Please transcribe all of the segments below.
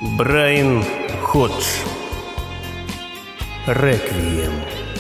Брайан Ходж. Реквием.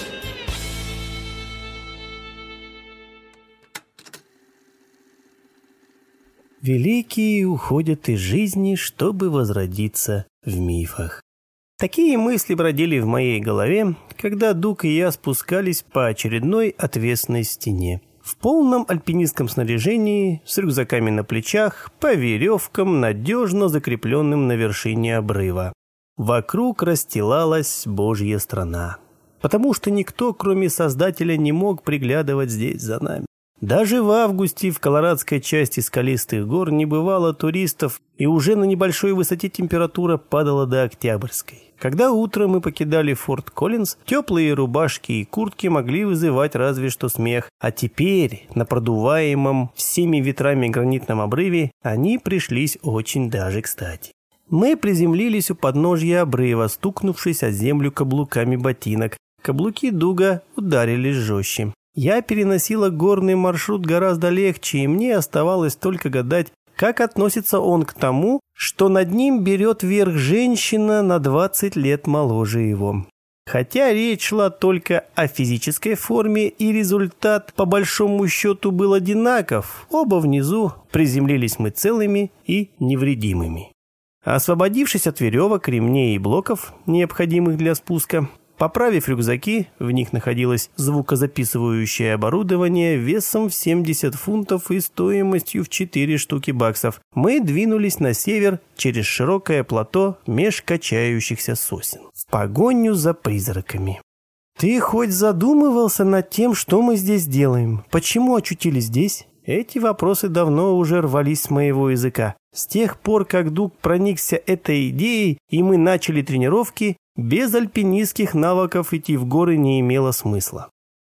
Великие уходят из жизни, чтобы возродиться в мифах. Такие мысли бродили в моей голове, когда Дуг и я спускались по очередной отвесной стене. В полном альпинистском снаряжении, с рюкзаками на плечах, по веревкам, надежно закрепленным на вершине обрыва. Вокруг расстилалась Божья страна, потому что никто, кроме Создателя, не мог приглядывать здесь за нами. Даже в августе в колорадской части скалистых гор не бывало туристов, и уже на небольшой высоте температура падала до октябрьской. Когда утром мы покидали Форт Коллинз, теплые рубашки и куртки могли вызывать разве что смех, а теперь на продуваемом всеми ветрами гранитном обрыве они пришлись очень даже кстати. Мы приземлились у подножья обрыва, стукнувшись о землю каблуками ботинок. Каблуки Дуга ударились жестче. Я переносила горный маршрут гораздо легче, и мне оставалось только гадать, как относится он к тому, что над ним берет верх женщина на 20 лет моложе его. Хотя речь шла только о физической форме, и результат по большому счету был одинаков, оба внизу приземлились мы целыми и невредимыми. Освободившись от веревок, ремней и блоков, необходимых для спуска, поправив рюкзаки, в них находилось звукозаписывающее оборудование весом в 70 фунтов и стоимостью в 4 штуки баксов, мы двинулись на север через широкое плато меж качающихся сосен, в погоню за призраками. «Ты хоть задумывался над тем, что мы здесь делаем? Почему очутились здесь?» Эти вопросы давно уже рвались с моего языка. С тех пор, как Дуг проникся этой идеей, и мы начали тренировки, без альпинистских навыков идти в горы не имело смысла.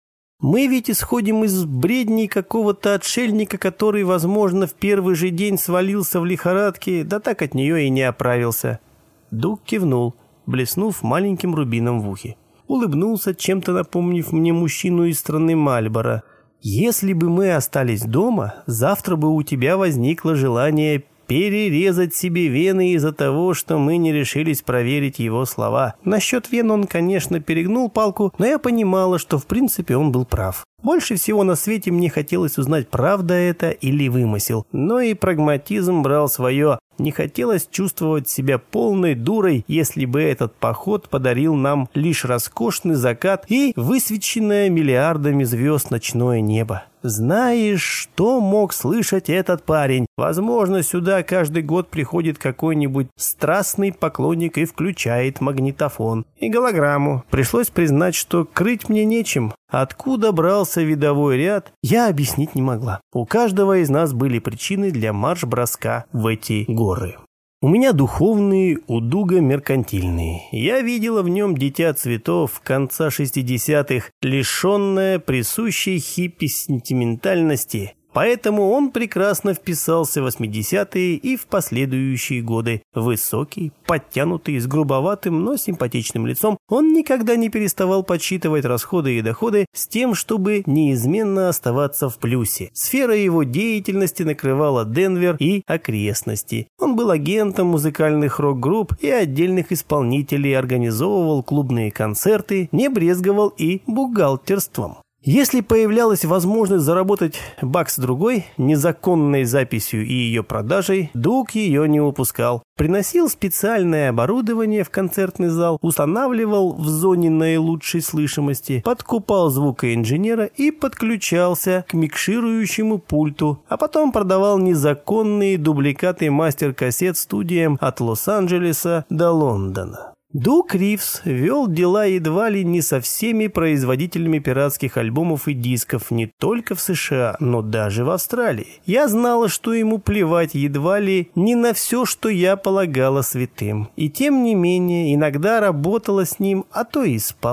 Мы ведь исходим из бредней какого-то отшельника, который, возможно, в первый же день свалился в лихорадке, да так от нее и не оправился. Дуг кивнул, блеснув маленьким рубином в ухе. Улыбнулся, чем-то напомнив мне мужчину из страны Мальборо. «Если бы мы остались дома, завтра бы у тебя возникло желание перерезать себе вены из-за того, что мы не решились проверить его слова». Насчет вен он, конечно, перегнул палку, но я понимала, что в принципе он был прав. Больше всего на свете мне хотелось узнать, правда это или вымысел, но и прагматизм брал свое. Не хотелось чувствовать себя полной дурой, если бы этот поход подарил нам лишь роскошный закат и высвеченное миллиардами звезд ночное небо. Знаешь, что мог слышать этот парень? Возможно, сюда каждый год приходит какой-нибудь страстный поклонник и включает магнитофон. И голограмму. Пришлось признать, что крыть мне нечем. Откуда брался видовой ряд, я объяснить не могла. У каждого из нас были причины для марш-броска в эти горы. У меня духовные, у Дуга меркантильные. Я видела в нем дитя цветов конца 60-х, лишенное присущей хиппи сентиментальности. Поэтому он прекрасно вписался в 80-е и в последующие годы. Высокий, подтянутый, с грубоватым, но симпатичным лицом, он никогда не переставал подсчитывать расходы и доходы с тем, чтобы неизменно оставаться в плюсе. Сфера его деятельности накрывала Денвер и окрестности. Он был агентом музыкальных рок-групп и отдельных исполнителей, организовывал клубные концерты, не брезговал и бухгалтерством. Если появлялась возможность заработать бакс-другой незаконной записью и ее продажей, Дуг ее не упускал. Приносил специальное оборудование в концертный зал, устанавливал в зоне наилучшей слышимости, подкупал звукоинженера и подключался к микширующему пульту, а потом продавал незаконные дубликаты мастер-кассет студиям от Лос-Анджелеса до Лондона. Дуг Ривз вел дела едва ли не со всеми производителями пиратских альбомов и дисков не только в США, но даже в Австралии. Я знала, что ему плевать едва ли не на все, что я полагала святым. И тем не менее, иногда работала с ним, а то и спала.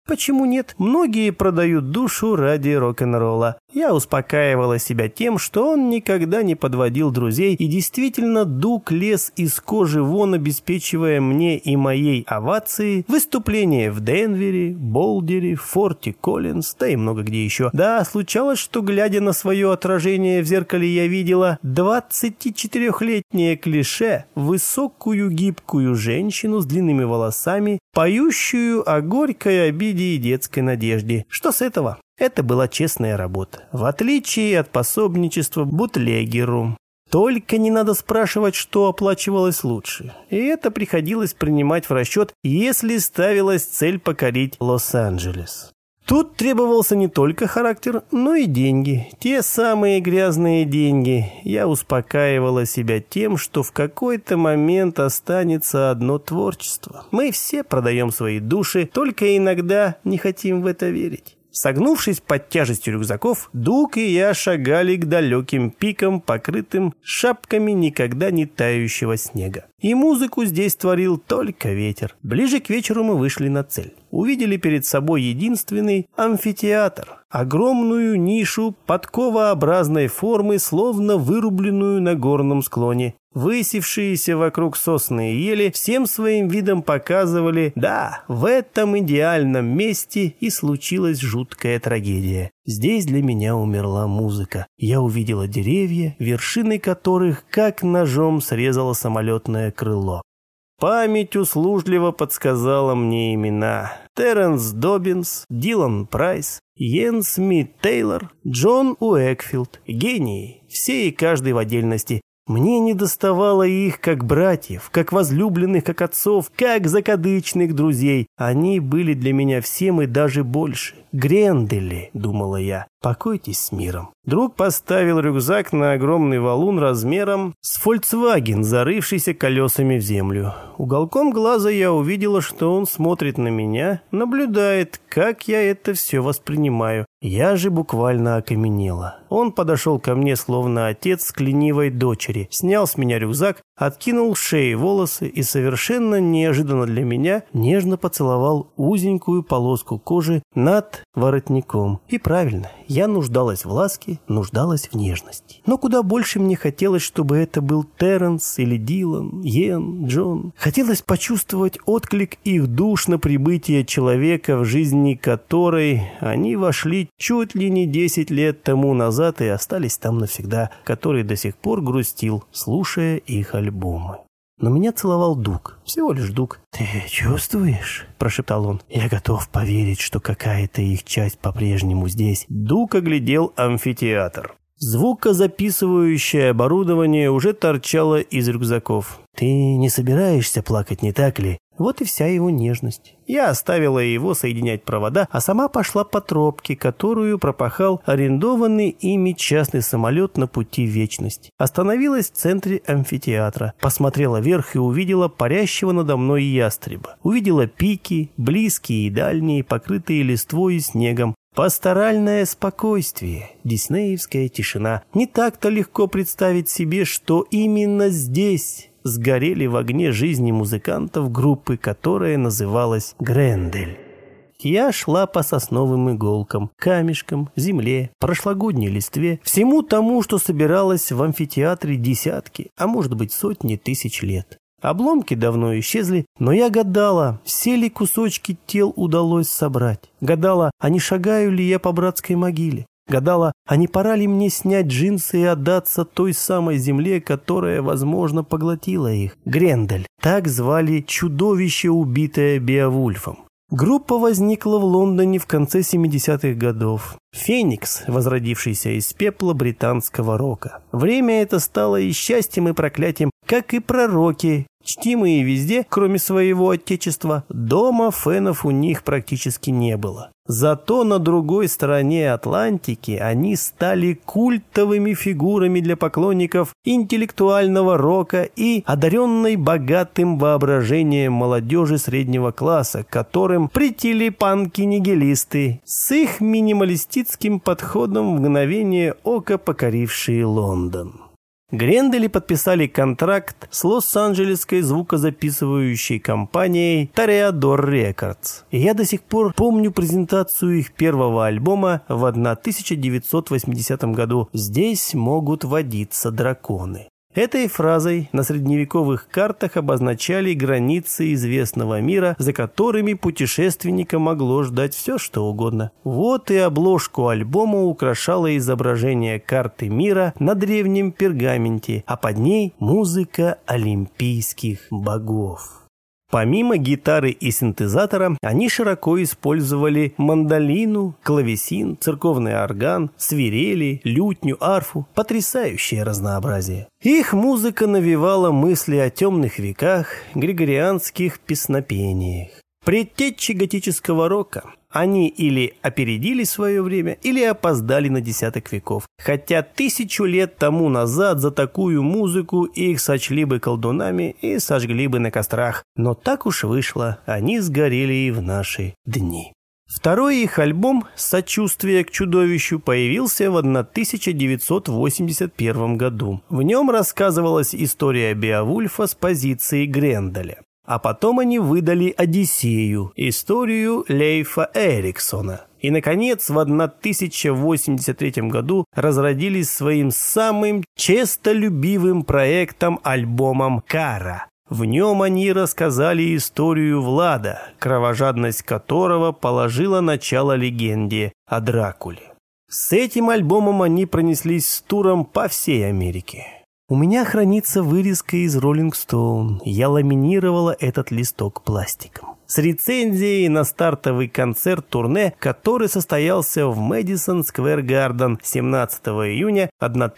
Почему нет? Многие продают душу ради рок-н-ролла. Я успокаивала себя тем, что он никогда не подводил друзей, и действительно Дуг лез из кожи вон, обеспечивая мне и моей овации выступления в Денвере, Болдере, Форте Коллинз, да и много где еще. Да, случалось, что, глядя на свое отражение в зеркале, я видела 24-летнее клише, высокую гибкую женщину с длинными волосами, поющую о горькой обиде и детской надежде. Что с этого? Это была честная работа, в отличие от пособничества бутлегеру. Только не надо спрашивать, что оплачивалось лучше. И это приходилось принимать в расчет, если ставилась цель покорить Лос-Анджелес. Тут требовался не только характер, но и деньги. Те самые грязные деньги. Я успокаивала себя тем, что в какой-то момент останется одно творчество. Мы все продаем свои души, только иногда не хотим в это верить. Согнувшись под тяжестью рюкзаков, Дуг и я шагали к далеким пикам, покрытым шапками никогда не тающего снега. И музыку здесь творил только ветер. Ближе к вечеру мы вышли на цель. Увидели перед собой единственный амфитеатр. Огромную нишу подковообразной формы, словно вырубленную на горном склоне. Высевшиеся вокруг сосны и ели всем своим видом показывали, да, в этом идеальном месте и случилась жуткая трагедия. Здесь для меня умерла музыка. Я увидела деревья, вершины которых как ножом срезало самолетное крыло. Память услужливо подсказала мне имена: Теренс Доббинс, Дилан Прайс, Йен Смит Тейлор, Джон Уэкфилд. Гении, все и каждый в отдельности. Мне недоставало их как братьев, как возлюбленных, как отцов, как закадычных друзей. Они были для меня всем и даже больше. Грендели, думала я, покойтесь с миром. Друг поставил рюкзак на огромный валун размером с Volkswagen, зарывшийся колесами в землю. Уголком глаза я увидела, что он смотрит на меня, наблюдает, как я это все воспринимаю. Я же буквально окаменела. Он подошел ко мне, словно отец к ленивой дочери, снял с меня рюкзак, откинул с шеи волосы и совершенно неожиданно для меня нежно поцеловал узенькую полоску кожи над воротником. И правильно, я нуждалась в ласке, нуждалась в нежности. Но куда больше мне хотелось, чтобы это был Теренс или Дилан, Йен, Джон. Хотелось почувствовать отклик их душ на прибытие человека, в жизни которой они вошли чуть ли не 10 лет тому назад и остались там навсегда, который до сих пор грустил, слушая их альбомы. Но меня целовал Дуг, всего лишь Дуг. «Ты чувствуешь?» – прошептал он. «Я готов поверить, что какая-то их часть по-прежнему здесь». Дуг оглядел амфитеатр. Звукозаписывающее оборудование уже торчало из рюкзаков. «Ты не собираешься плакать, не так ли?» Вот и вся его нежность. Я оставила его соединять провода, а сама пошла по тропке, которую пропахал арендованный ими частный самолет на пути в вечность. Остановилась в центре амфитеатра, посмотрела вверх и увидела парящего надо мной ястреба. Увидела пики, близкие и дальние, покрытые листвой и снегом. Пасторальное спокойствие, диснеевская тишина. Не так-то легко представить себе, что именно здесь сгорели в огне жизни музыкантов группы, которая называлась Грендель. Я шла по сосновым иголкам, камешкам, земле, прошлогодней листве, всему тому, что собиралось в амфитеатре десятки, а может быть сотни тысяч лет. Обломки давно исчезли, но я гадала, все ли кусочки тел удалось собрать. Гадала, а не шагаю ли я по братской могиле. Гадала, а не пора ли мне снять джинсы и отдаться той самой земле, которая, возможно, поглотила их. Грендель. Так звали чудовище, убитое Беовульфом. Группа возникла в Лондоне в конце 70-х годов. Феникс, возродившийся из пепла британского рока. Время это стало и счастьем, и проклятием, как и пророки, чтимые везде, кроме своего отечества. Дома фенов у них практически не было. Зато на другой стороне Атлантики они стали культовыми фигурами для поклонников интеллектуального рока и одаренной богатым воображением молодежи среднего класса, которым претили панки-нигилисты с их минималистическим подходом, в мгновение ока покорившие Лондон. Грендели подписали контракт с лос-анджелесской звукозаписывающей компанией Toreador Records. И я до сих пор помню презентацию их первого альбома в 1980 году «Здесь могут водиться драконы». Этой фразой на средневековых картах обозначали границы известного мира, за которыми путешественника могло ждать все, что угодно. Вот и обложку альбома украшало изображение карты мира на древнем пергаменте, а под ней музыка олимпийских богов. Помимо гитары и синтезатора, они широко использовали мандолину, клавесин, церковный орган, свирели, лютню, арфу. Потрясающее разнообразие. Их музыка навевала мысли о темных веках, григорианских песнопениях. Предтечи готического рока. Они или опередили свое время, или опоздали на десяток веков. Хотя 1000 лет тому назад за такую музыку их сочли бы колдунами и сожгли бы на кострах. Но так уж вышло, они сгорели и в наши дни. Второй их альбом «Сочувствие к чудовищу» появился в 1981 году. В нем рассказывалась история Беовульфа с позиции Гренделя. А потом они выдали «Одиссею», историю Лейфа Эриксона. И, наконец, в 1083 году разродились своим самым честолюбивым проектом альбомом «Кара». В нем они рассказали историю Влада, кровожадность которого положила начало легенде о Дракуле. С этим альбомом они пронеслись с туром по всей Америке. У меня хранится вырезка из Rolling Stone. Я ламинировала этот листок пластиком. С рецензией на стартовый концерт-турне, который состоялся в Мэдисон Сквер Гарден 17 июня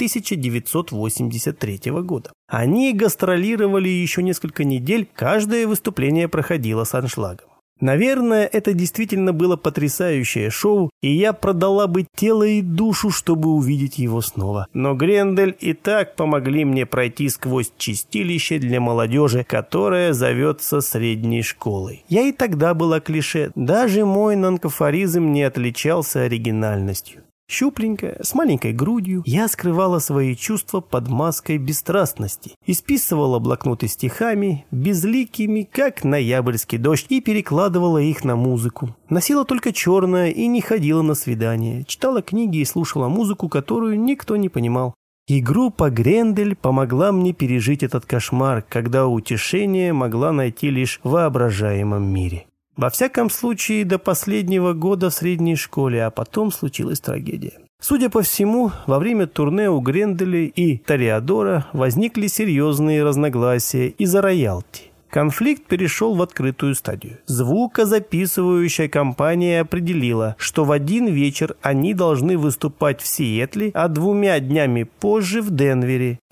1983 года. Они гастролировали еще несколько недель, каждое выступление проходило с аншлагом. Наверное, это действительно было потрясающее шоу, и я продала бы тело и душу, чтобы увидеть его снова. Но Грендель и так помогли мне пройти сквозь чистилище для молодежи, которое зовется средней школой. Я и тогда была клише, даже мой нонкофоризм не отличался оригинальностью. Щупленькая, с маленькой грудью, я скрывала свои чувства под маской бесстрастности, исписывала блокноты стихами, безликими, как ноябрьский дождь, и перекладывала их на музыку. Носила только черное и не ходила на свидания, читала книги и слушала музыку, которую никто не понимал. И группа Грендель помогла мне пережить этот кошмар, когда утешение могла найти лишь в воображаемом мире. Во всяком случае, до последнего года в средней школе, а потом случилась трагедия. Судя по всему, во время турне у Гренделя и Тореадора возникли серьезные разногласия из-за роялти. Конфликт перешел в открытую стадию. Звукозаписывающая компания определила, что в один вечер они должны выступать в Сиэтле, а 2 днями позже в Денвере.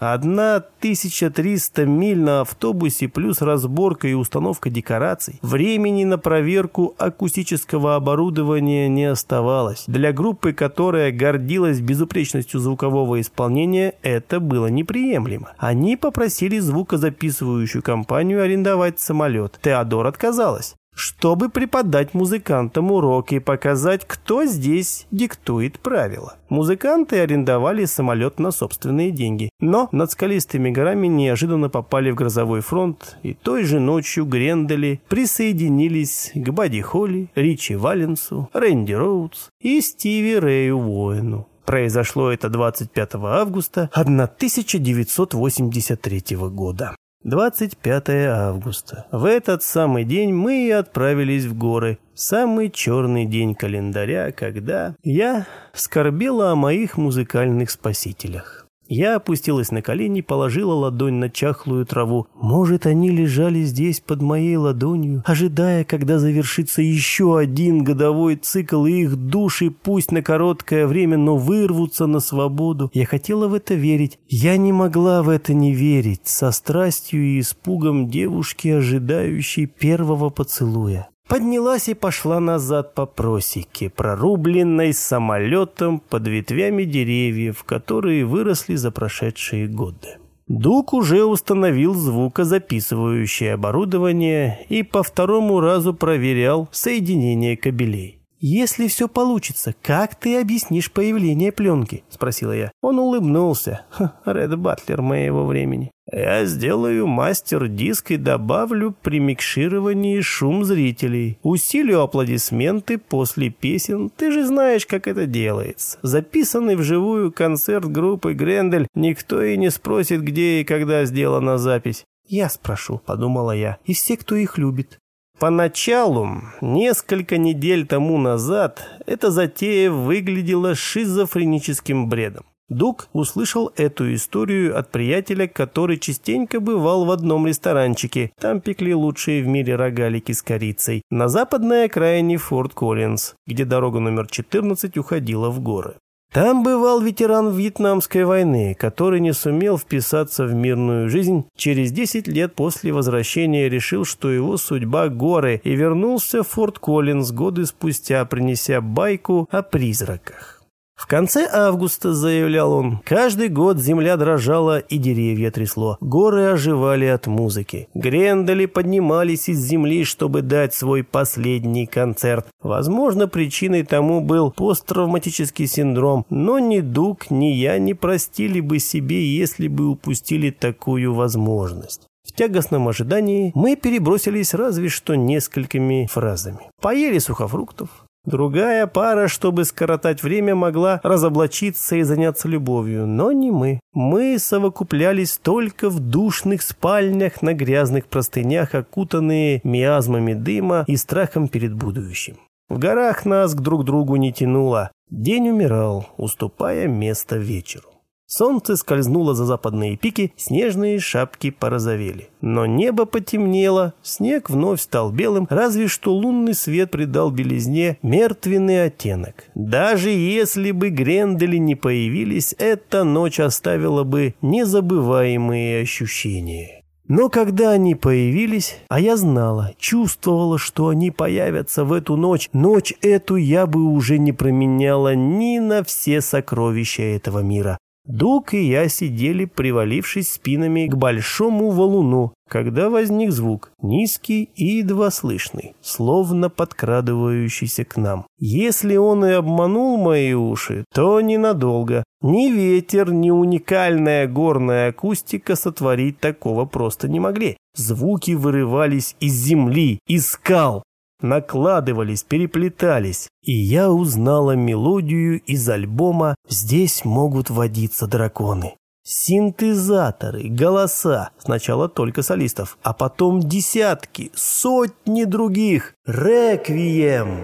1300 миль на автобусе плюс разборка и установка декораций. Времени на проверку акустического оборудования не оставалось. Для группы, которая гордилась безупречностью звукового исполнения, это было неприемлемо. Они попросили звукозаписывающую компанию арендовать самолет. Теодор отказалась, чтобы преподать музыкантам урок и показать, кто здесь диктует правила. Музыканты арендовали самолет на собственные деньги, но над скалистыми горами неожиданно попали в грозовой фронт, и той же ночью Грендели присоединились к Бадди Холли, Ричи Валенсу, Рэнди Роудс и Стиви Рэю Воину. Произошло это 25 августа 1983 года. 25 августа. В этот самый день мы и отправились в горы. Самый черный день календаря, когда я скорбела о моих музыкальных спасителях. Я опустилась на колени, положила ладонь на чахлую траву. Может, они лежали здесь под моей ладонью, ожидая, когда завершится еще один годовой цикл, и их души, пусть на короткое время, но вырвутся на свободу. Я хотела в это верить. Я не могла в это не верить, со страстью и испугом девушки, ожидающей первого поцелуя. Поднялась и пошла назад по просеке, прорубленной самолетом под ветвями деревьев, которые выросли за прошедшие годы. Дуг уже установил звукозаписывающее оборудование и по второму разу проверял соединение кабелей. «Если все получится, как ты объяснишь появление пленки?» – спросила я. Он улыбнулся. Ред Батлер моего времени. «Я сделаю мастер-диск и добавлю при микшировании шум зрителей. Усилю аплодисменты после песен. Ты же знаешь, как это делается. Записанный вживую концерт группы Грендель никто и не спросит, где и когда сделана запись». «Я спрошу», – подумала я, – «и все, кто их любит». Поначалу, несколько недель тому назад, эта затея выглядела шизофреническим бредом. Дуг услышал эту историю от приятеля, который частенько бывал в одном ресторанчике. Там пекли лучшие в мире рогалики с корицей. На западной окраине Форт Коллинз, где дорога номер 14 уходила в горы. Там бывал ветеран Вьетнамской войны, который не сумел вписаться в мирную жизнь. Через 10 лет после возвращения решил, что его судьба горы, и вернулся в Форт Коллинз годы спустя, принеся байку о призраках. В конце августа, заявлял он, каждый год земля дрожала и деревья трясло. Горы оживали от музыки. Грендели поднимались из земли, чтобы дать свой последний концерт. Возможно, причиной тому был посттравматический синдром, но ни Дуг, ни я не простили бы себе, если бы упустили такую возможность. В тягостном ожидании мы перебросились разве что несколькими фразами. Поели сухофруктов. Другая пара, чтобы скоротать время, могла разоблачиться и заняться любовью, но не мы. Мы совокуплялись только в душных спальнях на грязных простынях, окутанные миазмами дыма и страхом перед будущим. В горах нас к друг другу не тянуло. День умирал, уступая место вечеру. Солнце скользнуло за западные пики, снежные шапки порозовели. Но небо потемнело, снег вновь стал белым, разве что лунный свет придал белизне мертвенный оттенок. Даже если бы Грендели не появились, эта ночь оставила бы незабываемые ощущения. Но когда они появились, а я знала, чувствовала, что они появятся в эту ночь, ночь эту я бы уже не променяла ни на все сокровища этого мира. Дуг и я сидели, привалившись спинами к большому валуну, когда возник звук, низкий и едва слышный, словно подкрадывающийся к нам. Если он и обманул мои уши, то ненадолго. Ни ветер, ни уникальная горная акустика сотворить такого просто не могли. Звуки вырывались из земли, из скал. Накладывались, переплетались, и я узнала мелодию из альбома «Здесь могут водиться драконы». Синтезаторы, голоса, сначала только солистов, а потом десятки, сотни других. Реквием,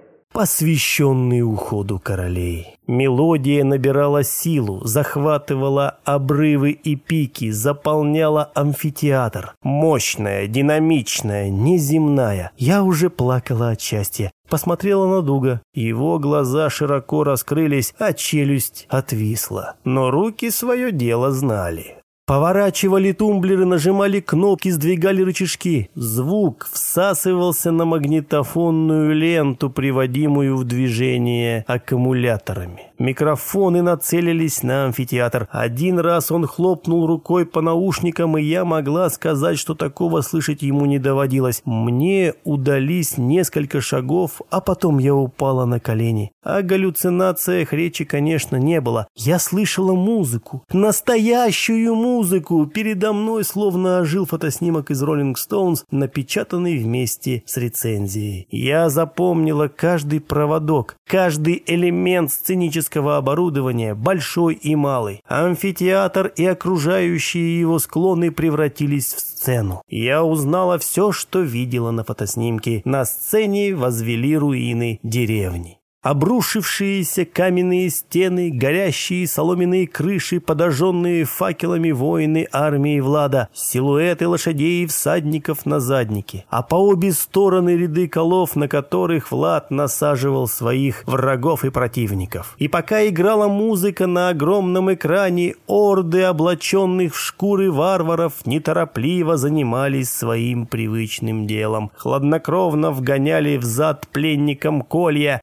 посвященный уходу королей. Мелодия набирала силу, захватывала обрывы и пики, заполняла амфитеатр. Мощная, динамичная, неземная. Я уже плакала от счастья. Посмотрела на Дуга. Его глаза широко раскрылись, а челюсть отвисла. Но руки свое дело знали. Поворачивали тумблеры, нажимали кнопки, сдвигали рычажки. Звук всасывался на магнитофонную ленту, приводимую в движение аккумуляторами. Микрофоны нацелились на амфитеатр. Один раз он хлопнул рукой по наушникам, и я могла сказать, что такого слышать ему не доводилось. Мне удались несколько шагов, а потом я упала на колени. О галлюцинациях речи, конечно, не было. Я слышала музыку, настоящую музыку. Передо мной словно ожил фотоснимок из Rolling Stones, напечатанный вместе с рецензией. Я запомнила каждый проводок, каждый элемент сценического оборудования, большой и малый. Амфитеатр и окружающие его склоны превратились в сцену. Я узнала все, что видела на фотоснимке. На сцене возвели руины деревни. Обрушившиеся каменные стены, горящие соломенные крыши, подожженные факелами воины армии Влада, силуэты лошадей и всадников на заднике, а по обе стороны ряды колов, на которых Влад насаживал своих врагов и противников. И пока играла музыка на огромном экране, орды облаченных в шкуры варваров неторопливо занимались своим привычным делом. Хладнокровно вгоняли в зад пленникам колья, а потом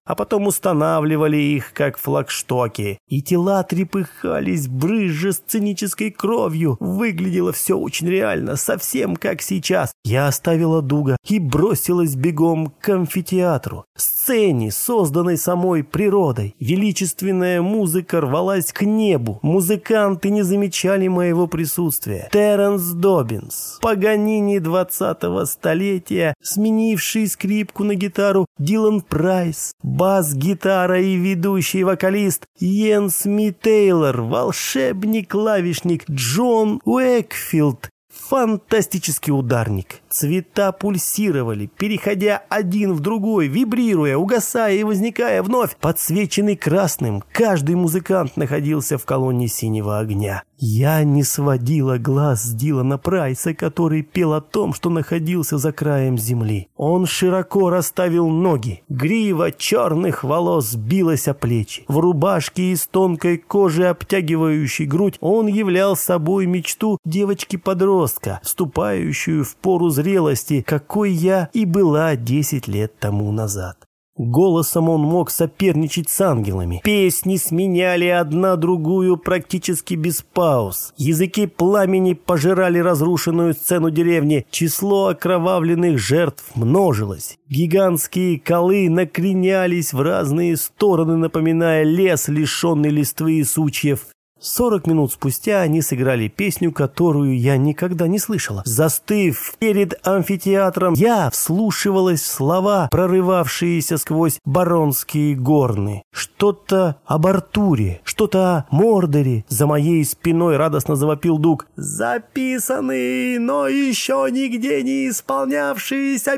устанавливали их, как флагштоки. И тела трепыхались, брызжа сценической кровью. Выглядело все очень реально, совсем как сейчас. Я оставила Дуга и бросилась бегом к амфитеатру. Сцене, созданной самой природой. Величественная музыка рвалась к небу. Музыканты не замечали моего присутствия. Теренс Доббинс, Паганини 20-го столетия, сменивший скрипку на гитару Дилан Прайс, бас-гитара и ведущий вокалист Йен Смит Тейлор, волшебник-клавишник Джон Уэкфилд, фантастический ударник. Цвета пульсировали, переходя один в другой, вибрируя, угасая и возникая вновь. Подсвеченный красным, каждый музыкант находился в колонне синего огня. Я не сводила глаз с Дилана Прайса, который пел о том, что находился за краем земли. Он широко расставил ноги. Грива черных волос билась о плечи. В рубашке из тонкой кожи, обтягивающей грудь, он являл собой мечту девочки-подростка, вступающую в пору зрелости, какой я и была 10 лет тому назад. Голосом он мог соперничать с ангелами. Песни сменяли одна другую практически без пауз. Языки пламени пожирали разрушенную сцену деревни. Число окровавленных жертв множилось. Гигантские колы накренялись в разные стороны, напоминая лес, лишенный листвы и сучьев. 40 минут спустя они сыграли песню, которую я никогда не слышала. Застыв перед амфитеатром, я вслушивалась в слова, прорывавшиеся сквозь Баронские горны. Что-то об Артуре, что-то о Мордоре. За моей спиной радостно завопил Дуг. «Записанные, но еще нигде не исполнявшиеся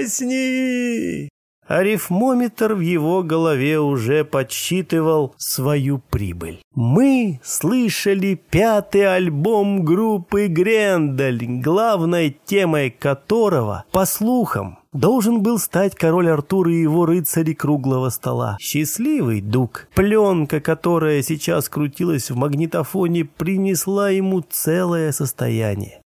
песни!» Арифмометр в его голове уже подсчитывал свою прибыль. Мы слышали 5-й альбом группы Грендель, главной темой которого, по слухам, должен был стать король Артур и его рыцари круглого стола. Счастливый Дуг. Пленка, которая сейчас крутилась в магнитофоне, принесла ему целое состояние.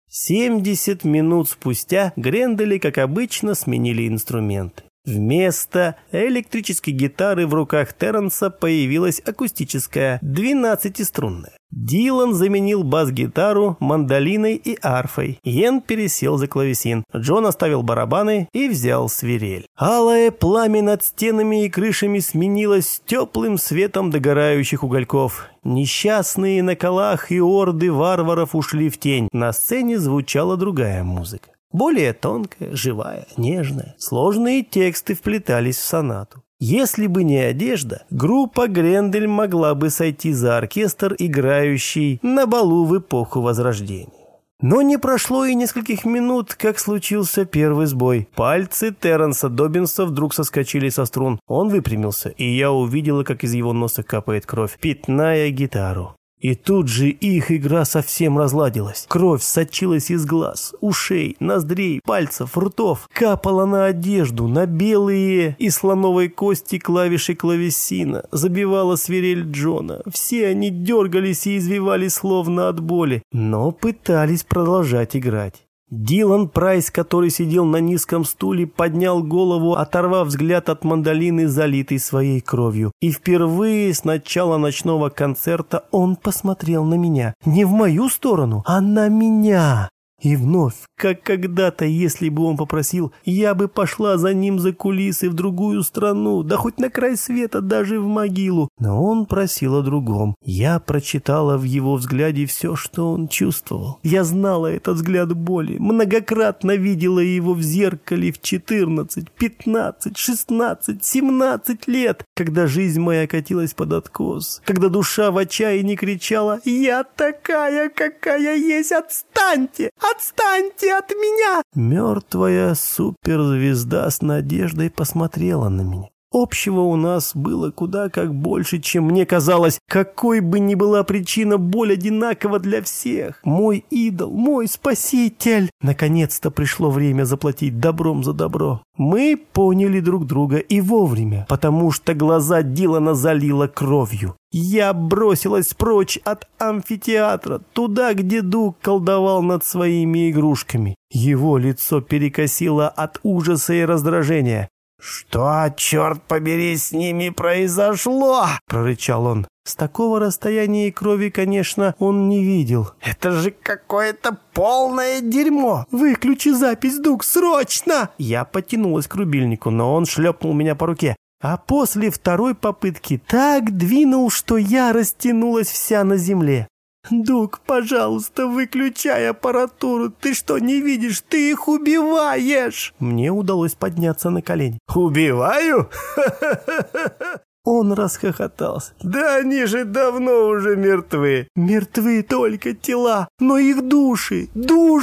70 минут спустя Грендели, как обычно, сменили инструменты. Вместо электрической гитары в руках Терренса появилась акустическая, 12-струнная. Дилан заменил бас-гитару мандолиной и арфой. Йен пересел за клавесин. Джон оставил барабаны и взял свирель. Алое пламя над стенами и крышами сменилось теплым светом догорающих угольков. Несчастные на колах и орды варваров ушли в тень. На сцене звучала другая музыка. Более тонкая, живая, нежная. Сложные тексты вплетались в сонату. Если бы не одежда, группа Грендель могла бы сойти за оркестр, играющий на балу в эпоху Возрождения. Но не прошло и нескольких минут, как случился первый сбой. Пальцы Терренса Доббинса вдруг соскочили со струн. Он выпрямился, и я увидела, как из его носа капает кровь, пятная гитару. И тут же их игра совсем разладилась. Кровь сочилась из глаз, ушей, ноздрей, пальцев, ртов. Капала на одежду, на белые и слоновой кости клавиши клавесина. Забивала свирель Джона. Все они дергались и извивались словно от боли, но пытались продолжать играть. Дилан Прайс, который сидел на низком стуле, поднял голову, оторвав взгляд от мандолины, залитой своей кровью. И впервые с начала ночного концерта он посмотрел на меня. Не в мою сторону, а на меня. И вновь, как когда-то, если бы он попросил, я бы пошла за ним за кулисы в другую страну, да хоть на край света, даже в могилу. Но он просил о другом. Я прочитала в его взгляде все, что он чувствовал. Я знала этот взгляд боли, многократно видела его в зеркале в 14, 15, 16, 17 лет, когда жизнь моя катилась под откос, когда душа в отчаянии кричала: «Я такая, какая есть, отстаньте! Отстаньте от меня!» Мертвая суперзвезда с надеждой посмотрела на меня. Общего у нас было куда как больше, чем мне казалось. Какой бы ни была причина, боль одинакова для всех. Мой идол, мой спаситель. Наконец-то пришло время заплатить добром за добро. Мы поняли друг друга и вовремя, потому что глаза Дилана залило кровью. Я бросилась прочь от амфитеатра, туда, где Дуг колдовал над своими игрушками. Его лицо перекосило от ужаса и раздражения. «Что, черт побери, с ними произошло?» – прорычал он. С такого расстояния крови, конечно, он не видел. «Это же какое-то полное дерьмо! Выключи запись, Дуг, срочно!» Я потянулась к рубильнику, но он шлепнул меня по руке. А после второй попытки так двинул, что я растянулась вся на земле. «Дуг, пожалуйста, выключай аппаратуру. Ты что, не видишь? Ты их убиваешь!» Мне удалось подняться на колени. «Убиваю? Он расхохотался. «Да они же давно уже мертвы!» «Мертвы только тела, но их души,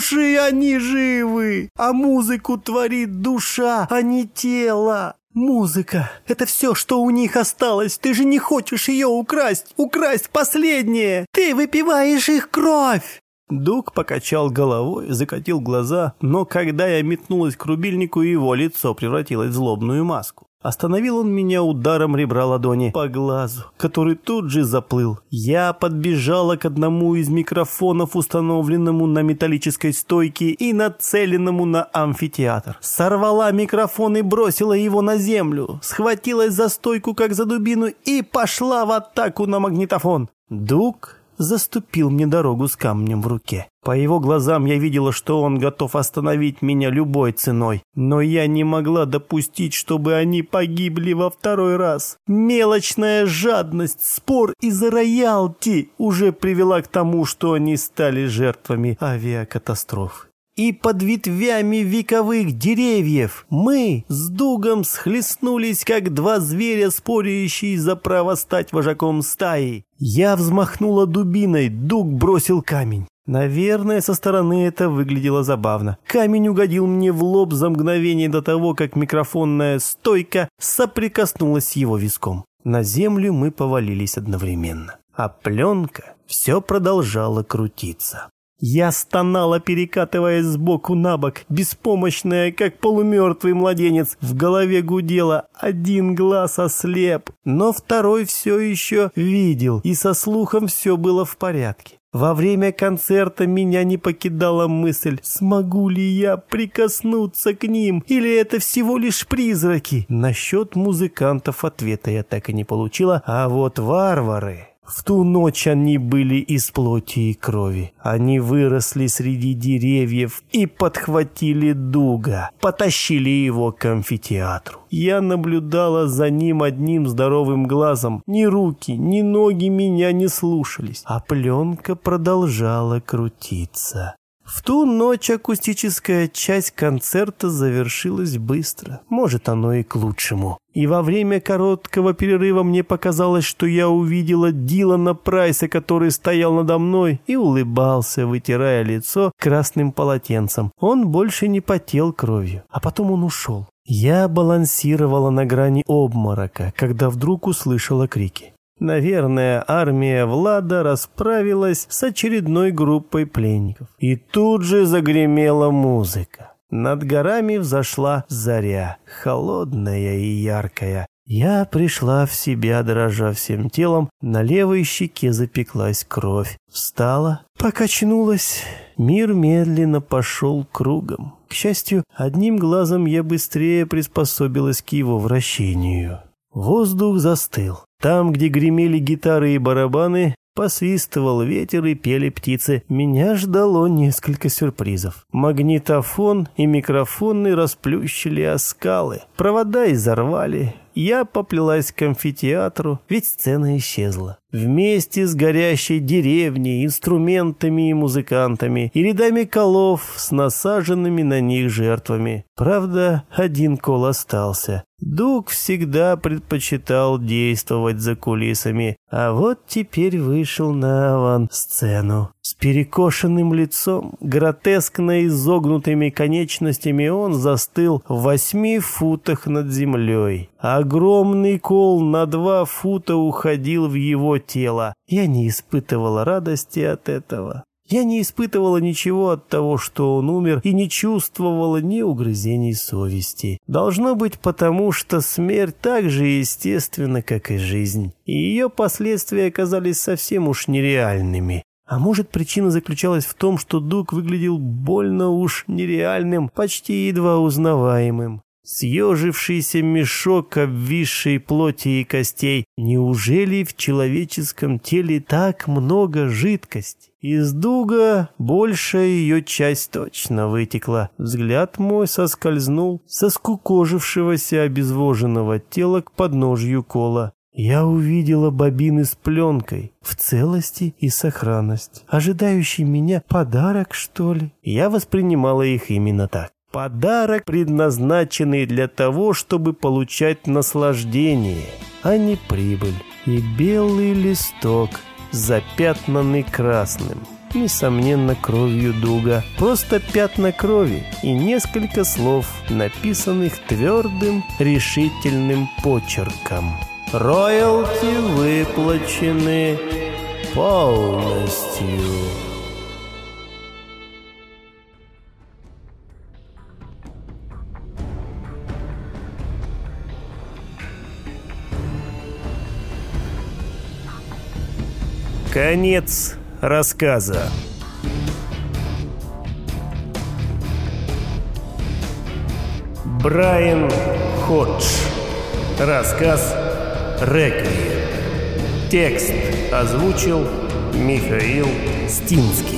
они живы! А музыку творит душа, а не тело!» «Музыка — это все, что у них осталось. Ты же не хочешь ее украсть последнее. Ты выпиваешь их кровь!» Дуг покачал головой, закатил глаза, но когда я метнулась к рубильнику, его лицо превратилось в злобную маску. Остановил он меня ударом ребра ладони по глазу, который тут же заплыл. Я подбежала к одному из микрофонов, установленному на металлической стойке и нацеленному на амфитеатр. Сорвала микрофон и бросила его на землю, схватилась за стойку, как за дубину, и пошла в атаку на магнитофон. Дуг заступил мне дорогу с камнем в руке. По его глазам я видела, что он готов остановить меня любой ценой. Но я не могла допустить, чтобы они погибли во второй раз. Мелочная жадность, спор из-за роялти уже привела к тому, что они стали жертвами авиакатастрофы. И под ветвями вековых деревьев мы с Дугом схлестнулись, как два зверя, спорящие за право стать вожаком стаи. Я взмахнула дубиной, Дуг бросил камень. Наверное, со стороны это выглядело забавно. Камень угодил мне в лоб за мгновение до того, как микрофонная стойка соприкоснулась с его виском. На землю мы повалились одновременно, а пленка все продолжала крутиться. Я стонала, перекатываясь сбоку на бок, беспомощная, как полумертвый младенец. В голове гудело, один глаз ослеп, но второй все еще видел, и со слухом все было в порядке. Во время концерта меня не покидала мысль, смогу ли я прикоснуться к ним, или это всего лишь призраки. Насчет музыкантов ответа я так и не получила, а вот варвары... В ту ночь они были из плоти и крови. Они выросли среди деревьев и подхватили Дуга, потащили его к амфитеатру. Я наблюдала за ним одним здоровым глазом. Ни руки, ни ноги меня не слушались, а пленка продолжала крутиться. В ту ночь акустическая часть концерта завершилась быстро. Может, оно и к лучшему. И во время короткого перерыва мне показалось, что я увидела Дилана Прайса, который стоял надо мной и улыбался, вытирая лицо красным полотенцем. Он больше не потел кровью, а потом он ушел. Я балансировала на грани обморока, когда вдруг услышала крики. Наверное, армия Влада расправилась с очередной группой пленников. И тут же загремела музыка. Над горами взошла заря, холодная и яркая. Я пришла в себя, дрожа всем телом, на левой щеке запеклась кровь. Встала, покачнулась. Мир медленно пошел кругом. К счастью, одним глазом я быстрее приспособилась к его вращению. Воздух застыл. Там, где гремели гитары и барабаны, посвистывал ветер и пели птицы. Меня ждало несколько сюрпризов. Магнитофон и микрофоны расплющили о скалы. Провода изорвали. Я поплелась к амфитеатру, ведь сцена исчезла. Вместе с горящей деревней, инструментами и музыкантами, и рядами колов с насаженными на них жертвами. Правда, один кол остался. Дуг всегда предпочитал действовать за кулисами, а вот теперь вышел на авансцену. С перекошенным лицом, гротескно изогнутыми конечностями он застыл в 8 футах над землей. Огромный кол на 2 фута уходил в его тело. Я не испытывала радости от этого. Я не испытывала ничего от того, что он умер, и не чувствовала ни угрызений совести. Должно быть потому, что смерть так же естественна, как и жизнь, и ее последствия оказались совсем уж нереальными. А может, причина заключалась в том, что Дуг выглядел больно уж нереальным, почти едва узнаваемым. съежившийся мешок обвисшей плоти и костей. Неужели в человеческом теле так много жидкости? Из дуга большая ее часть точно вытекла. Взгляд мой соскользнул со скукожившегося обезвоженного тела к подножью кола. Я увидела бобины с пленкой в целости и сохранности. Ожидающий меня подарок, что ли? Я воспринимала их именно так. Подарок, предназначенный для того, чтобы получать наслаждение, а не прибыль. И белый листок, запятнанный красным, несомненно, кровью дуга. Просто пятна крови и несколько слов, написанных твердым, решительным почерком. Роялти выплачены полностью. Конец рассказа. Брайан Ходж. Рассказ «Реквием». Текст озвучил Михаил Стинский.